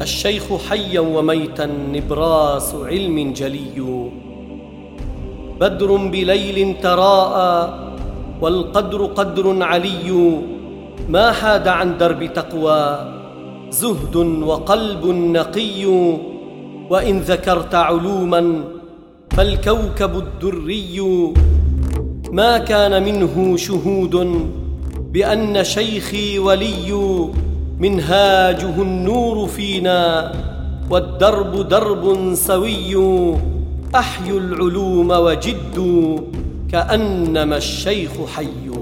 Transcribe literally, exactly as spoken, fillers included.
الشيخ حيا وميتا نبراس علم جلي، بدر بليل تراءى والقدر قدر علي، ما حاد عن درب تقوى زهد وقلب نقي. وإن ذكرت علوما فالكوكب الدري، ما كان منه شهود بأن شيخي ولي، منهاجه النور فينا والدرب درب سوي، أحيوا العلوم وجدوا كأنما الشيخ حي.